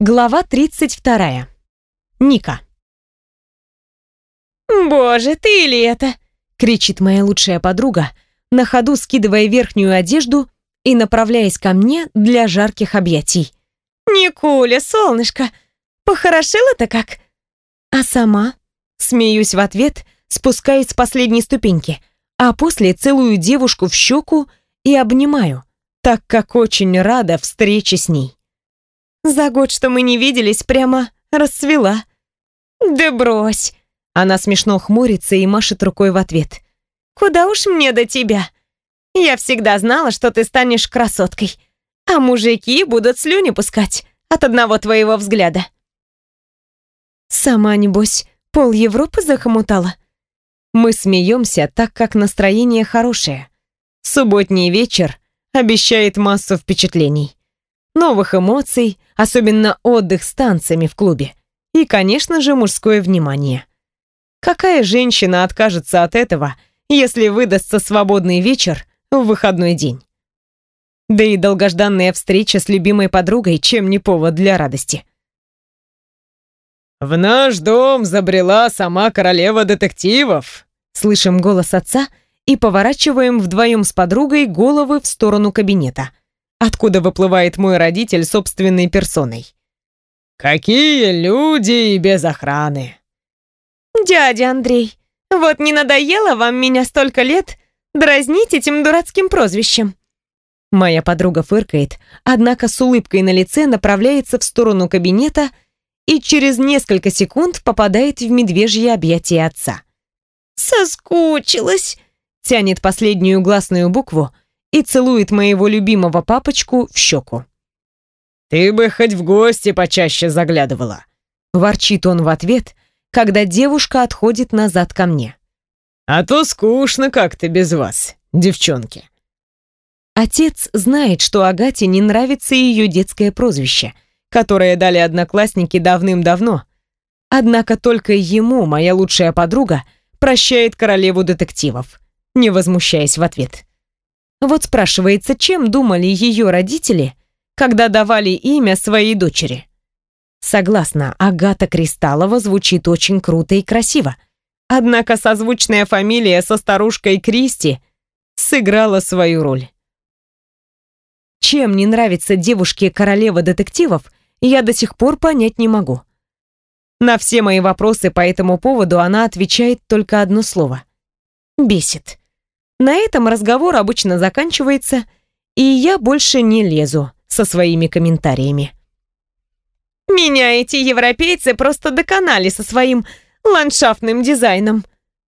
Глава 32. Ника. «Боже, ты ли это?» — кричит моя лучшая подруга, на ходу скидывая верхнюю одежду и направляясь ко мне для жарких объятий. «Никуля, солнышко, похорошела-то как?» А сама? Смеюсь в ответ, спускаясь с последней ступеньки, а после целую девушку в щеку и обнимаю, так как очень рада встрече с ней. За год, что мы не виделись, прямо расцвела. Да брось. Она смешно хмурится и машет рукой в ответ. Куда уж мне до тебя? Я всегда знала, что ты станешь красоткой, а мужики будут слюни пускать от одного твоего взгляда. Сама, небось, пол Европы захомутала. Мы смеемся, так как настроение хорошее. Субботний вечер обещает массу впечатлений. Новых эмоций, особенно отдых с танцами в клубе. И, конечно же, мужское внимание. Какая женщина откажется от этого, если выдастся свободный вечер в выходной день? Да и долгожданная встреча с любимой подругой чем не повод для радости. «В наш дом забрела сама королева детективов!» Слышим голос отца и поворачиваем вдвоем с подругой головы в сторону кабинета, откуда выплывает мой родитель собственной персоной. «Какие люди и без охраны!» «Дядя Андрей, вот не надоело вам меня столько лет дразнить этим дурацким прозвищем?» Моя подруга фыркает, однако с улыбкой на лице направляется в сторону кабинета и через несколько секунд попадает в медвежье объятие отца. «Соскучилась», — тянет последнюю гласную букву и целует моего любимого папочку в щеку. «Ты бы хоть в гости почаще заглядывала», — ворчит он в ответ, когда девушка отходит назад ко мне. «А то скучно как-то без вас, девчонки». Отец знает, что Агате не нравится ее детское прозвище, которое дали одноклассники давным-давно. Однако только ему моя лучшая подруга прощает королеву детективов, не возмущаясь в ответ. Вот спрашивается, чем думали ее родители, когда давали имя своей дочери? Согласна, Агата Кристаллова звучит очень круто и красиво. Однако созвучная фамилия со старушкой Кристи сыграла свою роль. Чем не нравится девушке королева детективов, я до сих пор понять не могу. На все мои вопросы по этому поводу она отвечает только одно слово. Бесит. На этом разговор обычно заканчивается, и я больше не лезу со своими комментариями. «Меня эти европейцы просто доконали со своим ландшафтным дизайном».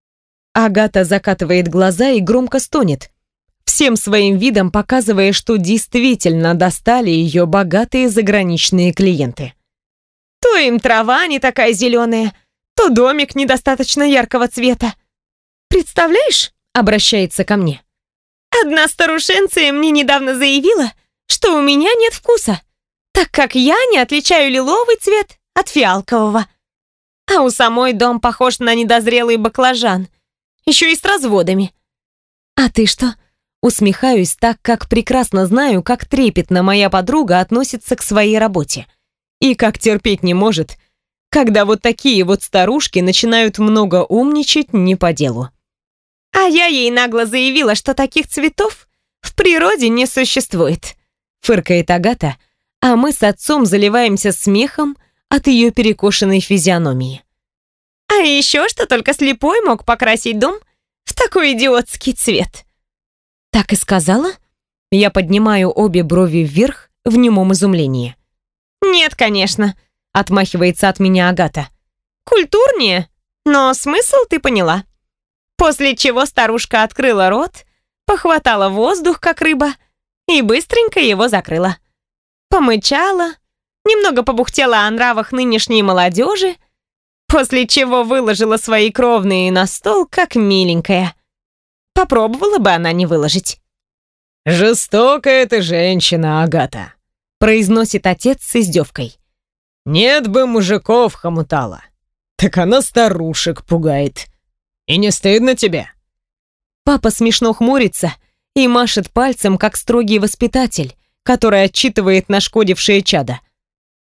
Агата закатывает глаза и громко стонет, всем своим видом показывая, что действительно достали ее богатые заграничные клиенты. То им трава не такая зеленая, то домик недостаточно яркого цвета. Представляешь, обращается ко мне. Одна старушенция мне недавно заявила, что у меня нет вкуса, так как я не отличаю лиловый цвет от фиалкового. А у самой дом похож на недозрелый баклажан, еще и с разводами. А ты что? Усмехаюсь, так как прекрасно знаю, как трепетно моя подруга относится к своей работе. И как терпеть не может, когда вот такие вот старушки начинают много умничать не по делу. А я ей нагло заявила, что таких цветов в природе не существует. Фыркает Агата, а мы с отцом заливаемся смехом от ее перекошенной физиономии. А еще что только слепой мог покрасить дом в такой идиотский цвет. Так и сказала? Я поднимаю обе брови вверх в немом изумлении. «Нет, конечно», — отмахивается от меня Агата. «Культурнее, но смысл ты поняла». После чего старушка открыла рот, похватала воздух, как рыба, и быстренько его закрыла. Помычала, немного побухтела о нравах нынешней молодежи, после чего выложила свои кровные на стол, как миленькая. Попробовала бы она не выложить. «Жестокая ты женщина, Агата», — произносит отец с издевкой. «Нет бы мужиков хомутала, так она старушек пугает. И не стыдно тебе?» Папа смешно хмурится и машет пальцем, как строгий воспитатель, который отчитывает нашкодившее чадо.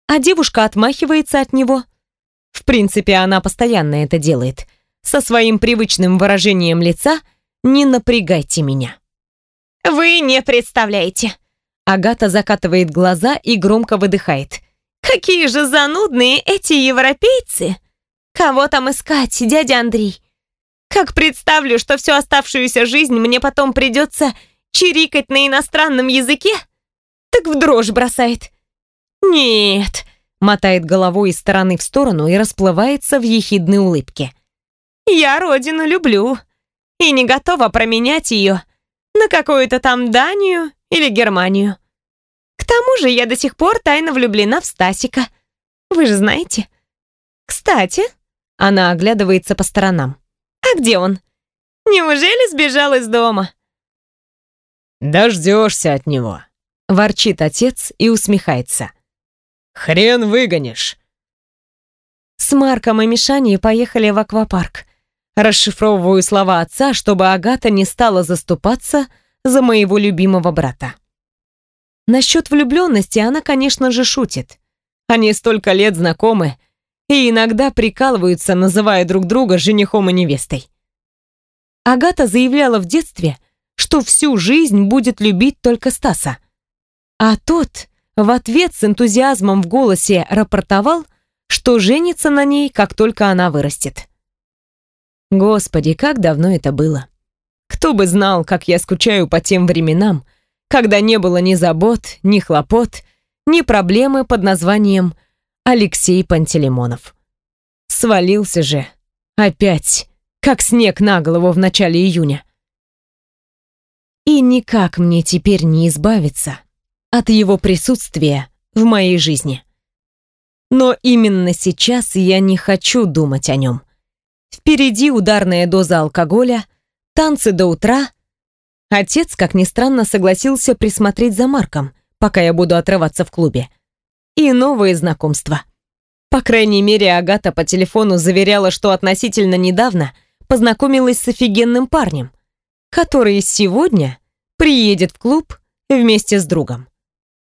а девушка отмахивается от него. В принципе, она постоянно это делает. Со своим привычным выражением лица «не напрягайте меня». «Вы не представляете». Агата закатывает глаза и громко выдыхает. «Какие же занудные эти европейцы! Кого там искать, дядя Андрей? Как представлю, что всю оставшуюся жизнь мне потом придется чирикать на иностранном языке, так в дрожь бросает. Нет», мотает головой из стороны в сторону и расплывается в ехидной улыбке. «Я родину люблю и не готова променять ее на какую-то там Данию или Германию. К тому же я до сих пор тайно влюблена в Стасика. Вы же знаете. Кстати...» Она оглядывается по сторонам. «А где он? Неужели сбежал из дома?» «Дождешься от него», — ворчит отец и усмехается. «Хрен выгонишь». С Марком и Мишаней поехали в аквапарк. Расшифровываю слова отца, чтобы Агата не стала заступаться за моего любимого брата. Насчет влюбленности она, конечно же, шутит. Они столько лет знакомы и иногда прикалываются, называя друг друга женихом и невестой. Агата заявляла в детстве, что всю жизнь будет любить только Стаса. А тот в ответ с энтузиазмом в голосе рапортовал, что женится на ней, как только она вырастет. Господи, как давно это было. Кто бы знал, как я скучаю по тем временам, когда не было ни забот, ни хлопот, ни проблемы под названием Алексей Пантелеймонов. Свалился же. Опять. Как снег на голову в начале июня. И никак мне теперь не избавиться от его присутствия в моей жизни. Но именно сейчас я не хочу думать о нем. Впереди ударная доза алкоголя, танцы до утра. Отец, как ни странно, согласился присмотреть за Марком, пока я буду отрываться в клубе. И новые знакомства. По крайней мере, Агата по телефону заверяла, что относительно недавно познакомилась с офигенным парнем, который сегодня приедет в клуб вместе с другом.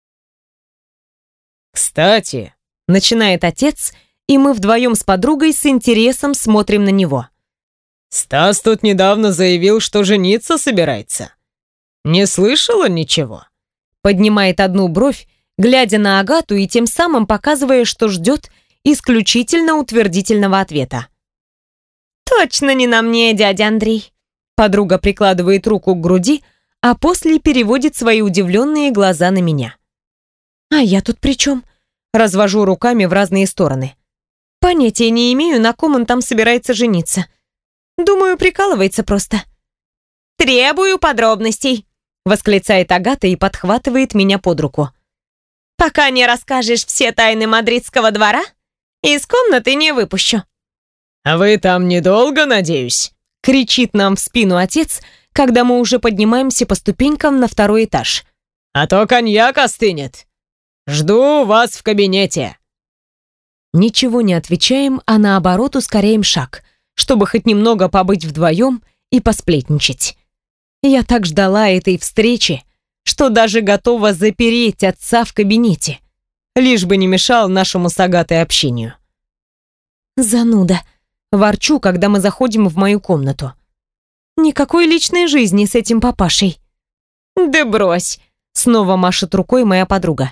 «Кстати», — начинает отец, и мы вдвоем с подругой с интересом смотрим на него. «Стас тут недавно заявил, что жениться собирается. Не слышала ничего?» Поднимает одну бровь, глядя на Агату и тем самым показывая, что ждет исключительно утвердительного ответа. «Точно не на мне, дядя Андрей». Подруга прикладывает руку к груди, а после переводит свои удивленные глаза на меня. «А я тут при чем?» Развожу руками в разные стороны. Понятия не имею, на ком он там собирается жениться. Думаю, прикалывается просто. «Требую подробностей», — восклицает Агата и подхватывает меня под руку. «Пока не расскажешь все тайны мадридского двора, из комнаты не выпущу». «А вы там недолго, надеюсь?» — кричит нам в спину отец, когда мы уже поднимаемся по ступенькам на второй этаж. «А то коньяк остынет. Жду вас в кабинете». Ничего не отвечаем, а наоборот ускоряем шаг, чтобы хоть немного побыть вдвоем и посплетничать. Я так ждала этой встречи, что даже готова запереть отца в кабинете, лишь бы не мешал нашему с Агатой общению. «Зануда», — ворчу, когда мы заходим в мою комнату. «Никакой личной жизни с этим папашей». «Да брось», — снова машет рукой моя подруга.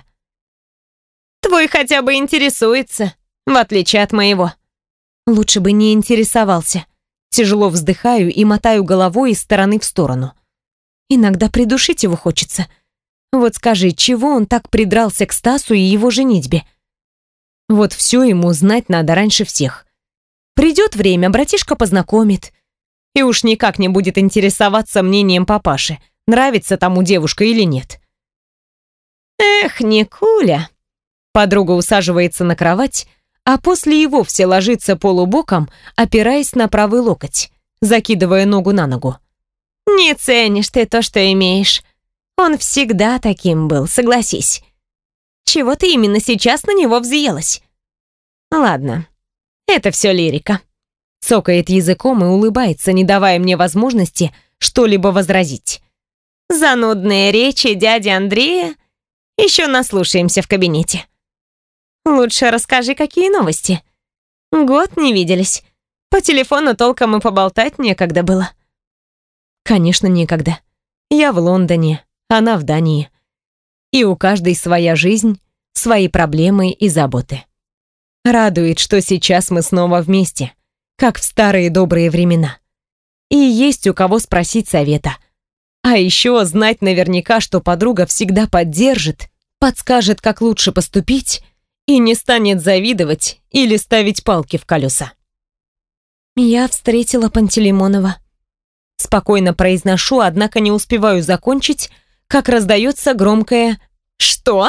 «Твой хотя бы интересуется, в отличие от моего». Лучше бы не интересовался. Тяжело вздыхаю и мотаю головой из стороны в сторону. Иногда придушить его хочется. Вот скажи, чего он так придрался к Стасу и его женитьбе? Вот все ему знать надо раньше всех. Придет время, братишка познакомит. И уж никак не будет интересоваться мнением папаши, нравится тому девушка или нет. «Эх, Никуля!» Подруга усаживается на кровать, а после и вовсе ложится полубоком, опираясь на правый локоть, закидывая ногу на ногу. «Не ценишь ты то, что имеешь. Он всегда таким был, согласись. Чего ты именно сейчас на него взъелась?» «Ладно, это все лирика». Цокает языком и улыбается, не давая мне возможности что-либо возразить. «Занудные речи дяди Андрея еще наслушаемся в кабинете». Лучше расскажи, какие новости. Год не виделись. По телефону толком и поболтать некогда было. Конечно, некогда. Я в Лондоне, она в Дании. И у каждой своя жизнь, свои проблемы и заботы. Радует, что сейчас мы снова вместе, как в старые добрые времена. И есть у кого спросить совета. А еще знать наверняка, что подруга всегда поддержит, подскажет, как лучше поступить, и не станет завидовать или ставить палки в колеса. Я встретила Пантелеймонова. Спокойно произношу, однако не успеваю закончить, как раздается громкое «Что?».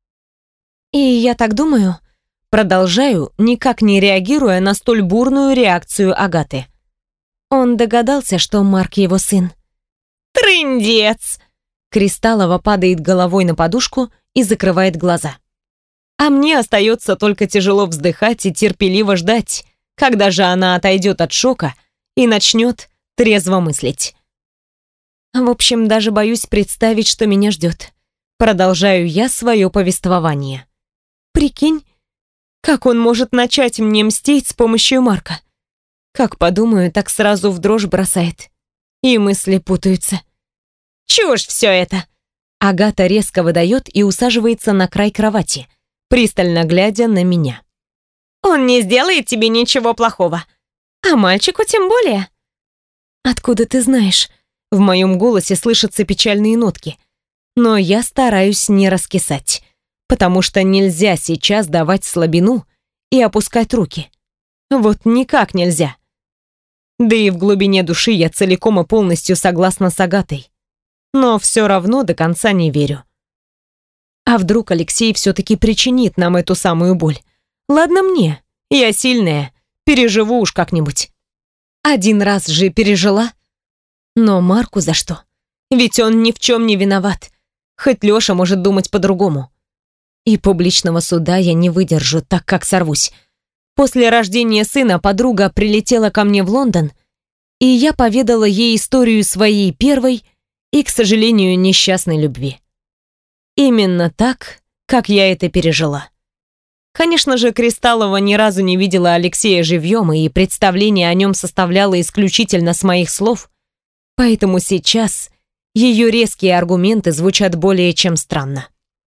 И я так думаю, продолжаю, никак не реагируя на столь бурную реакцию Агаты. Он догадался, что Марк его сын. Трындец! Кристаллова падает головой на подушку и закрывает глаза. А мне остается только тяжело вздыхать и терпеливо ждать, когда же она отойдет от шока и начнет трезво мыслить. В общем, даже боюсь представить, что меня ждет. Продолжаю я свое повествование. Прикинь, как он может начать мне мстить с помощью Марка? Как подумаю, так сразу в дрожь бросает. И мысли путаются. Чушь все это! Агата резко выдает и усаживается на край кровати, пристально глядя на меня. Он не сделает тебе ничего плохого. А мальчику тем более. Откуда ты знаешь? В моем голосе слышатся печальные нотки. Но я стараюсь не раскисать, потому что нельзя сейчас давать слабину и опускать руки. Вот никак нельзя. Да и в глубине души я целиком и полностью согласна с Агатой. Но все равно до конца не верю. А вдруг Алексей все-таки причинит нам эту самую боль? Ладно мне, я сильная, переживу уж как-нибудь. Один раз же пережила. Но Марку за что? Ведь он ни в чем не виноват. Хоть Леша может думать по-другому. И публичного суда я не выдержу, так как сорвусь. После рождения сына подруга прилетела ко мне в Лондон, и я поведала ей историю своей первой и, к сожалению, несчастной любви. Именно так, как я это пережила. Конечно же, Кристаллова ни разу не видела Алексея живьем, и представление о нем составляло исключительно с моих слов, поэтому сейчас ее резкие аргументы звучат более чем странно.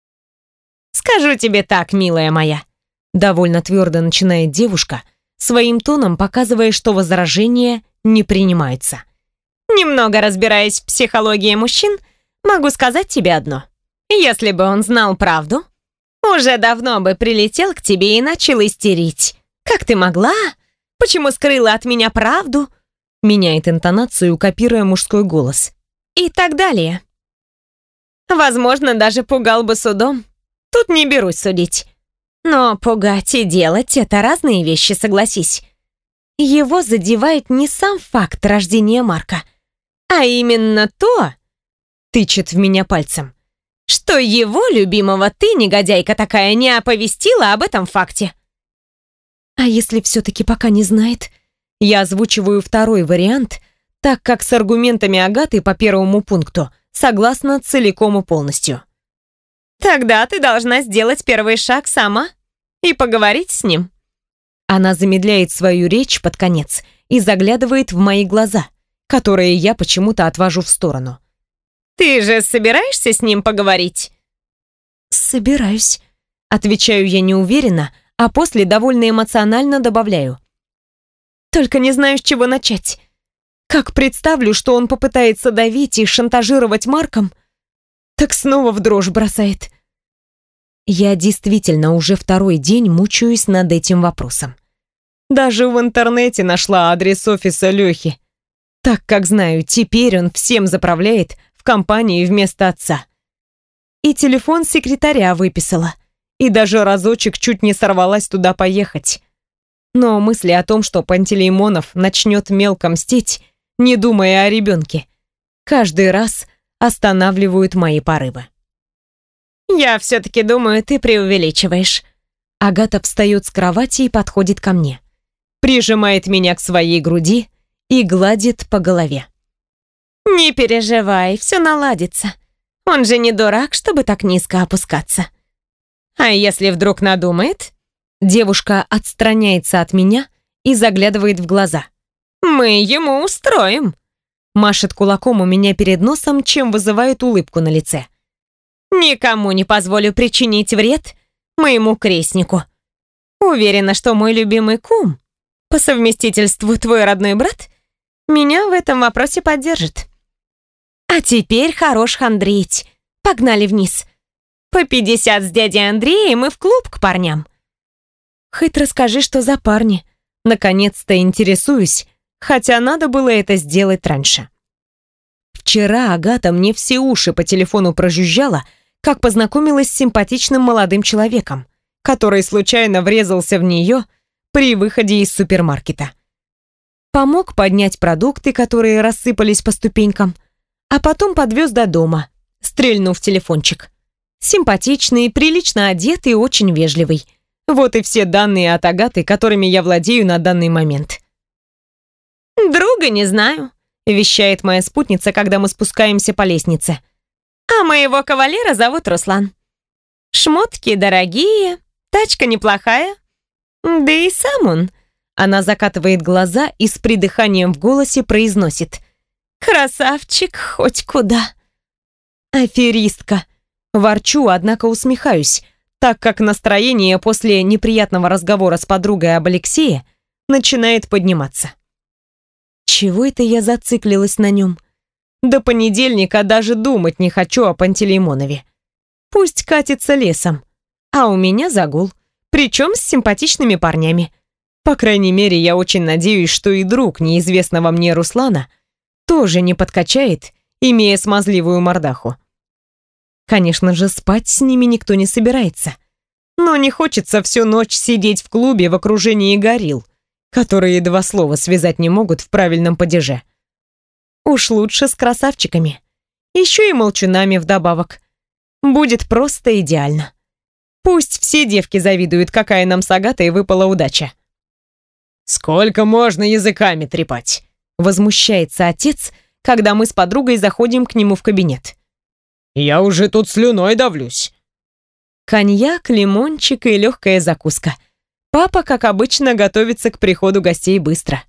«Скажу тебе так, милая моя», — довольно твердо начинает девушка, своим тоном показывая, что возражения не принимаются. «Немного разбираясь в психологии мужчин, могу сказать тебе одно. Если бы он знал правду, уже давно бы прилетел к тебе и начал истерить. Как ты могла? Почему скрыла от меня правду?» Меняет интонацию, копируя мужской голос. И так далее. Возможно, даже пугал бы судом. Тут не берусь судить. Но пугать и делать — это разные вещи, согласись. Его задевает не сам факт рождения Марка, а именно то, тычет в меня пальцем, что его любимого ты, негодяйка такая, не оповестила об этом факте. А если все-таки пока не знает? Я озвучиваю второй вариант, так как с аргументами Агаты по первому пункту согласна целиком и полностью. Тогда ты должна сделать первый шаг сама и поговорить с ним. Она замедляет свою речь под конец и заглядывает в мои глаза, которые я почему-то отвожу в сторону. Ты же собираешься с ним поговорить? Собираюсь, отвечаю я неуверенно, а после довольно эмоционально добавляю. Только не знаю, с чего начать. Как представлю, что он попытается давить и шантажировать Марком, так снова в дрожь бросает. Я действительно уже второй день мучаюсь над этим вопросом. Даже в интернете нашла адрес офиса Лёхи, так как знаю, теперь он всем заправляет в компании вместо отца. И телефон секретаря выписала, и даже разочек чуть не сорвалась туда поехать. Но мысли о том, что Пантелеймонов начнет мелко мстить, не думая о ребенке, каждый раз останавливают мои порывы. «Я все-таки думаю, ты преувеличиваешь». Агата встает с кровати и подходит ко мне, прижимает меня к своей груди и гладит по голове. «Не переживай, все наладится. Он же не дурак, чтобы так низко опускаться. А если вдруг надумает? Девушка отстраняется от меня и заглядывает в глаза. Мы ему устроим. Машет кулаком у меня перед носом, чем вызывает улыбку на лице. Никому не позволю причинить вред моему крестнику. Уверена, что мой любимый кум, по совместительству твой родной брат, меня в этом вопросе поддержит. А теперь хорош хандрить. Погнали вниз. По 50 с дядей Андреем и в клуб к парням. Хоть расскажи, что за парни. Наконец-то интересуюсь, хотя надо было это сделать раньше. Вчера Агата мне все уши по телефону прожужжала, как познакомилась с симпатичным молодым человеком, который случайно врезался в нее при выходе из супермаркета. Помог поднять продукты, которые рассыпались по ступенькам, а потом подвез до дома, стрельнув телефончик. Симпатичный, прилично одетый и очень вежливый. Вот и все данные от Агаты, которыми я владею на данный момент. «Друга не знаю», — вещает моя спутница, когда мы спускаемся по лестнице. «А моего кавалера зовут Руслан. Шмотки дорогие, тачка неплохая. Да и сам он...» Она закатывает глаза и с придыханием в голосе произносит: «Красавчик хоть куда». Аферистка. Ворчу, однако усмехаюсь, так как настроение после неприятного разговора с подругой об Алексее начинает подниматься. Чего это я зациклилась на нем? До понедельника даже думать не хочу о Пантелеймонове. Пусть катится лесом, а у меня загул, причем с симпатичными парнями. По крайней мере, я очень надеюсь, что и друг неизвестного мне Руслана тоже не подкачает, имея смазливую мордаху. Конечно же, спать с ними никто не собирается. Но не хочется всю ночь сидеть в клубе в окружении горилл, которые два слова связать не могут в правильном падеже. Уж лучше с красавчиками. Еще и молчунами вдобавок. Будет просто идеально. Пусть все девки завидуют, какая нам с Агатой выпала удача. «Сколько можно языками трепать?» Возмущается отец, когда мы с подругой заходим к нему в кабинет. «Я уже тут слюной давлюсь». Коньяк, лимончик и легкая закуска. Папа, как обычно, готовится к приходу гостей быстро.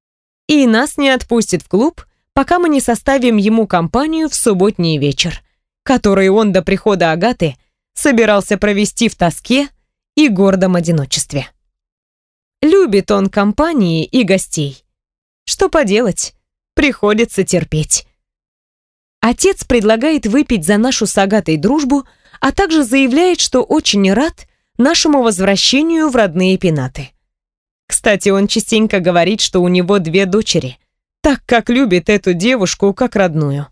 И нас не отпустит в клуб, пока мы не составим ему компанию в субботний вечер, который он до прихода Агаты собирался провести в тоске и гордом одиночестве. Любит он компании и гостей. Что поделать, приходится терпеть. Отец предлагает выпить за нашу с Агатой дружбу, а также заявляет, что очень рад нашему возвращению в родные пенаты. Кстати, он частенько говорит, что у него 2 дочери, так как любит эту девушку как родную.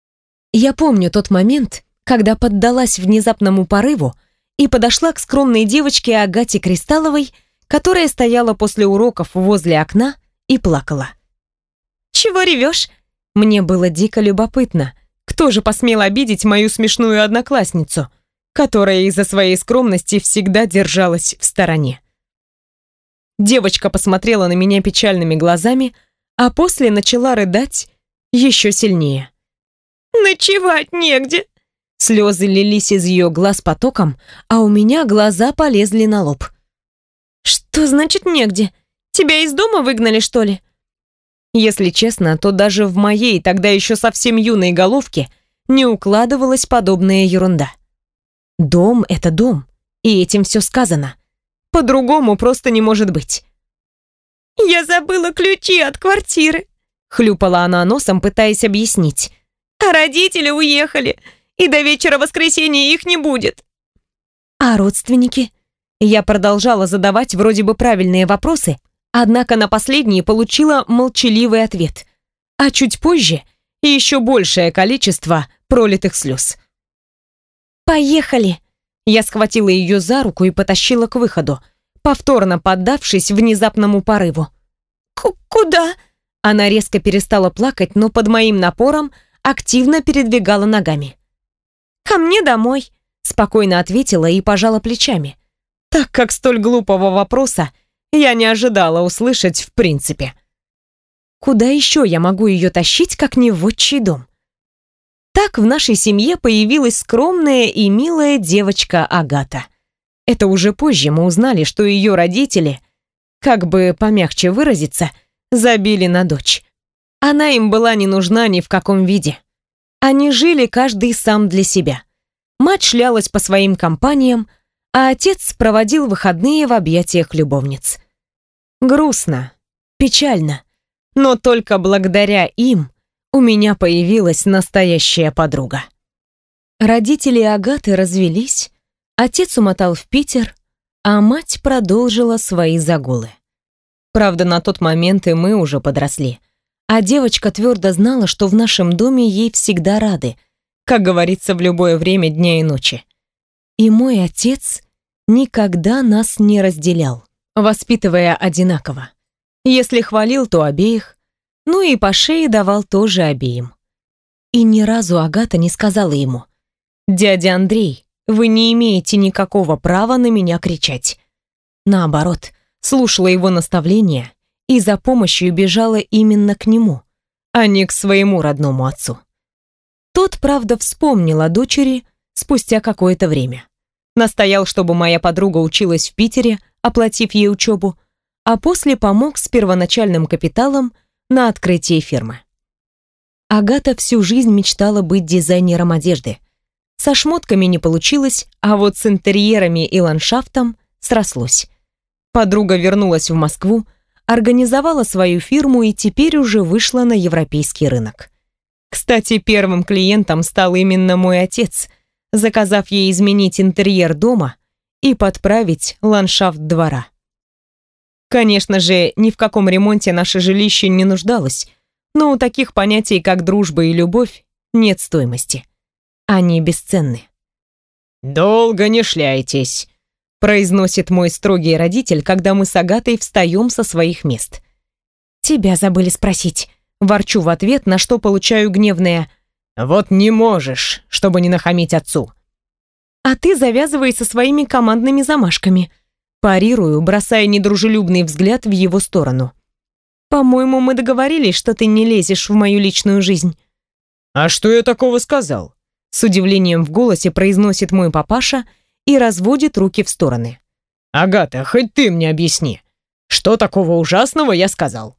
Я помню тот момент, когда поддалась внезапному порыву и подошла к скромной девочке Агате Кристалловой, которая стояла после уроков возле окна и плакала. «Чего ревешь?» Мне было дико любопытно, кто же посмел обидеть мою смешную одноклассницу, которая из-за своей скромности всегда держалась в стороне. Девочка посмотрела на меня печальными глазами, а после начала рыдать еще сильнее. «Ночевать негде!» Слезы лились из ее глаз потоком, а у меня глаза полезли на лоб. «Что значит негде? Тебя из дома выгнали, что ли?» Если честно, то даже в моей тогда еще совсем юной головке не укладывалась подобная ерунда. Дом — это дом, и этим все сказано. По-другому просто не может быть. «Я забыла ключи от квартиры», — хлюпала она носом, пытаясь объяснить. «А родители уехали, и до вечера воскресенья их не будет». «А родственники?» Я продолжала задавать вроде бы правильные вопросы, однако на последние получила молчаливый ответ, а чуть позже еще большее количество пролитых слез. «Поехали!» Я схватила ее за руку и потащила к выходу, повторно поддавшись внезапному порыву. «Куда?» Она резко перестала плакать, но под моим напором активно передвигала ногами. «Ко мне домой», — спокойно ответила и пожала плечами, так как столь глупого вопроса я не ожидала услышать в принципе. Куда еще я могу ее тащить, как не в отчий дом? Так в нашей семье появилась скромная и милая девочка Агата. Это уже позже мы узнали, что ее родители, как бы помягче выразиться, забили на дочь. Она им была не нужна ни в каком виде. Они жили каждый сам для себя. Мать шлялась по своим компаниям, а отец проводил выходные в объятиях любовниц. Грустно, печально, но только благодаря им у меня появилась настоящая подруга. Родители Агаты развелись, отец умотал в Питер, а мать продолжила свои загулы. Правда, на тот момент и мы уже подросли, а девочка твердо знала, что в нашем доме ей всегда рады, как говорится, в любое время дня и ночи. И мой отец никогда нас не разделял, воспитывая одинаково. Если хвалил, то обеих, ну и по шее давал тоже обеим. И ни разу Агата не сказала ему: «Дядя Андрей, вы не имеете никакого права на меня кричать». Наоборот, слушала его наставления и за помощью бежала именно к нему, а не к своему родному отцу. Тот, правда, вспомнил о дочери спустя какое-то время. Настоял, чтобы моя подруга училась в Питере, оплатив ей учебу, а после помог с первоначальным капиталом на открытие фирмы. Агата всю жизнь мечтала быть дизайнером одежды. Со шмотками не получилось, а вот с интерьерами и ландшафтом срослось. Подруга вернулась в Москву, организовала свою фирму и теперь уже вышла на европейский рынок. Кстати, первым клиентом стал именно мой отец, заказав ей изменить интерьер дома и подправить ландшафт двора. Конечно же, ни в каком ремонте наше жилище не нуждалось, но у таких понятий, как дружба и любовь, нет стоимости. Они бесценны. «Долго не шляйтесь», — произносит мой строгий родитель, когда мы с Агатой встаем со своих мест. «Тебя забыли спросить», — ворчу в ответ, на что получаю гневное: «Вот не можешь, чтобы не нахамить отцу». «А ты завязывай со своими командными замашками», — парирую, бросая недружелюбный взгляд в его сторону. «По-моему, мы договорились, что ты не лезешь в мою личную жизнь». «А что я такого сказал?» С удивлением в голосе произносит мой папаша и разводит руки в стороны. «Агата, хоть ты мне объясни, что такого ужасного я сказал?»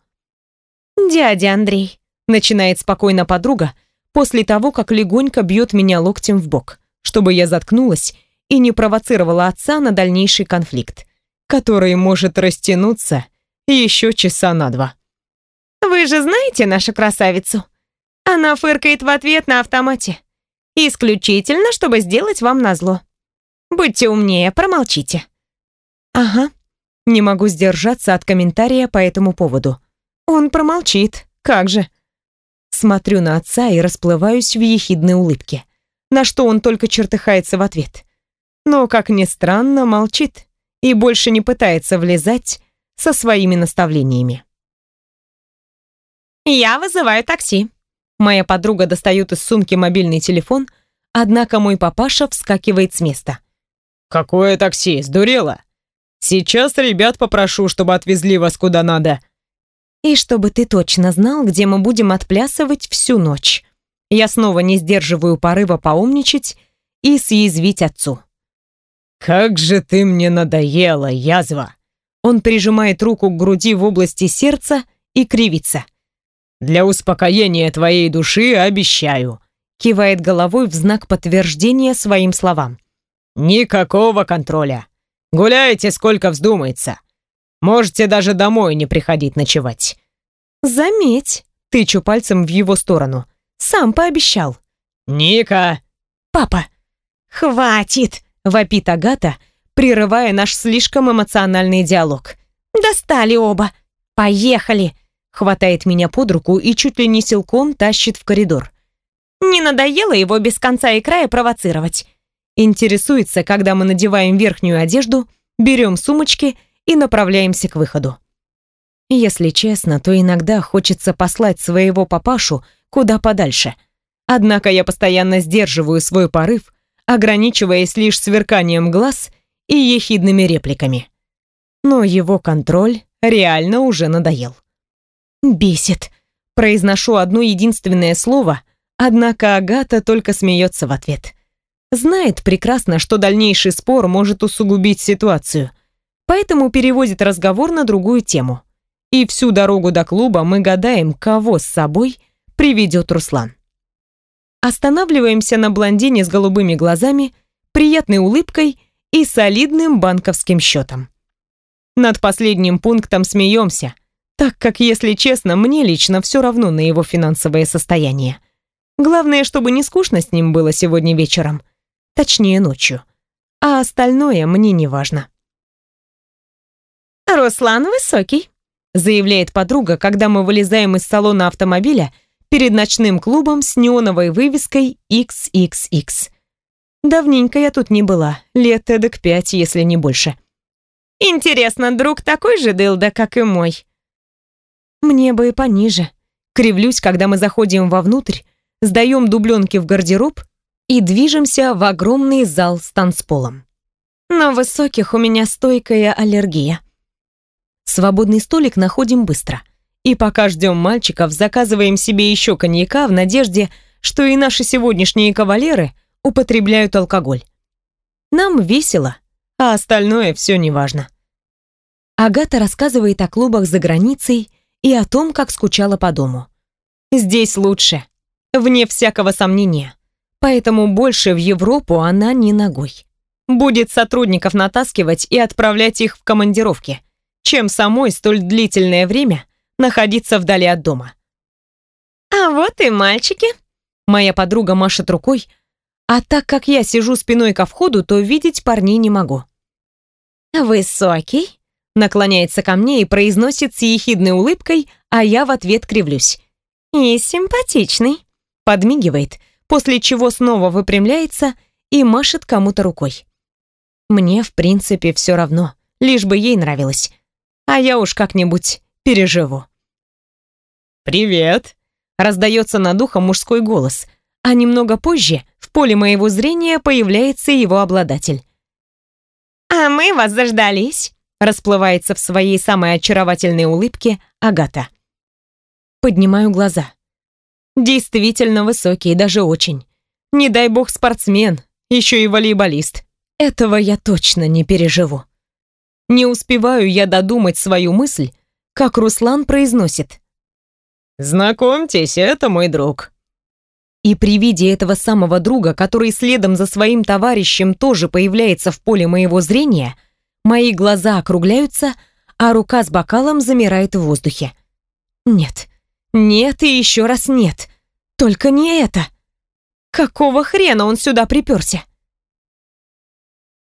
«Дядя Андрей», — начинает спокойно подруга, после того, как легонько бьет меня локтем в бок, чтобы я заткнулась и не провоцировала отца на дальнейший конфликт, который может растянуться еще часа на 2. Вы же знаете нашу красавицу? Она фыркает в ответ на автомате. Исключительно, чтобы сделать вам назло. Будьте умнее, промолчите. Ага, не могу сдержаться от комментария по этому поводу. Он промолчит, как же. Смотрю на отца и расплываюсь в ехидной улыбке, на что он только чертыхается в ответ. Но, как ни странно, молчит и больше не пытается влезать со своими наставлениями. Я вызываю такси. Моя подруга достает из сумки мобильный телефон, однако мой папаша вскакивает с места. «Какое такси? Сдурела? Сейчас ребят попрошу, чтобы отвезли вас куда надо». «И чтобы ты точно знал, где мы будем отплясывать всю ночь». Я снова не сдерживаю порыва поумничать и съязвить отцу. «Как же ты мне надоела, язва!» Он прижимает руку к груди в области сердца и кривится. «Для успокоения твоей души обещаю», кивает головой в знак подтверждения своим словам. «Никакого контроля. Гуляйте, сколько вздумается. Можете даже домой не приходить ночевать». «Заметь», тычу пальцем в его сторону. «Сам пообещал». «Ника!» «Папа!» «Хватит!» вопит Агата, прерывая наш слишком эмоциональный диалог. «Достали оба! Поехали!» Хватает меня под руку и чуть ли не силком тащит в коридор. Не надоело его без конца и края провоцировать? Интересуется, когда мы надеваем верхнюю одежду, берем сумочки и направляемся к выходу. Если честно, то иногда хочется послать своего папашу куда подальше. Однако я постоянно сдерживаю свой порыв, ограничиваясь лишь сверканием глаз и ехидными репликами. Но его контроль реально уже надоел. «Бесит», произношу одно единственное слово, однако Агата только смеется в ответ. Знает прекрасно, что дальнейший спор может усугубить ситуацию, поэтому переводит разговор на другую тему. И всю дорогу до клуба мы гадаем, кого с собой приведет Руслан. Останавливаемся на блондине с голубыми глазами, приятной улыбкой и солидным банковским счетом. Над последним пунктом смеемся, так как, если честно, мне лично все равно на его финансовое состояние. Главное, чтобы не скучно с ним было сегодня вечером, точнее ночью, а остальное мне не важно. «Руслан высокий», — заявляет подруга, когда мы вылезаем из салона автомобиля перед ночным клубом с неоновой вывеской XXX. Давненько я тут не была, лет эдак 5, если не больше. «Интересно, друг такой же дылда, как и мой?» Мне бы и пониже. Кривлюсь, когда мы заходим вовнутрь, сдаем дубленки в гардероб и движемся в огромный зал с танцполом. «На высоких у меня стойкая аллергия». Свободный столик находим быстро. И пока ждем мальчиков, заказываем себе еще коньяка в надежде, что и наши сегодняшние кавалеры употребляют алкоголь. Нам весело, а остальное все неважно. Агата рассказывает о клубах за границей и о том, как скучала по дому. Здесь лучше, вне всякого сомнения. Поэтому больше в Европу она не ногой. Будет сотрудников натаскивать и отправлять их в командировки, чем самой столь длительное время находиться вдали от дома. «А вот и мальчики», — моя подруга машет рукой, а так как я сижу спиной ко входу, то видеть парней не могу. «Высокий», — наклоняется ко мне и произносит с ехидной улыбкой, а я в ответ кривлюсь. «И симпатичный», — подмигивает, после чего снова выпрямляется и машет кому-то рукой. Мне, в принципе, все равно, лишь бы ей нравилось. А я уж как-нибудь переживу. «Привет!» — раздается над ухом мужской голос, а немного позже в поле моего зрения появляется его обладатель. «А мы вас заждались», — расплывается в своей самой очаровательной улыбке Агата. Поднимаю глаза. Действительно высокий, даже очень. Не дай бог спортсмен, еще и волейболист. Этого я точно не переживу. Не успеваю я додумать свою мысль, как Руслан произносит: «Знакомьтесь, это мой друг». И при виде этого самого друга, который следом за своим товарищем тоже появляется в поле моего зрения, мои глаза округляются, а рука с бокалом замирает в воздухе. Нет, нет и еще раз нет. Только не это. Какого хрена он сюда приперся?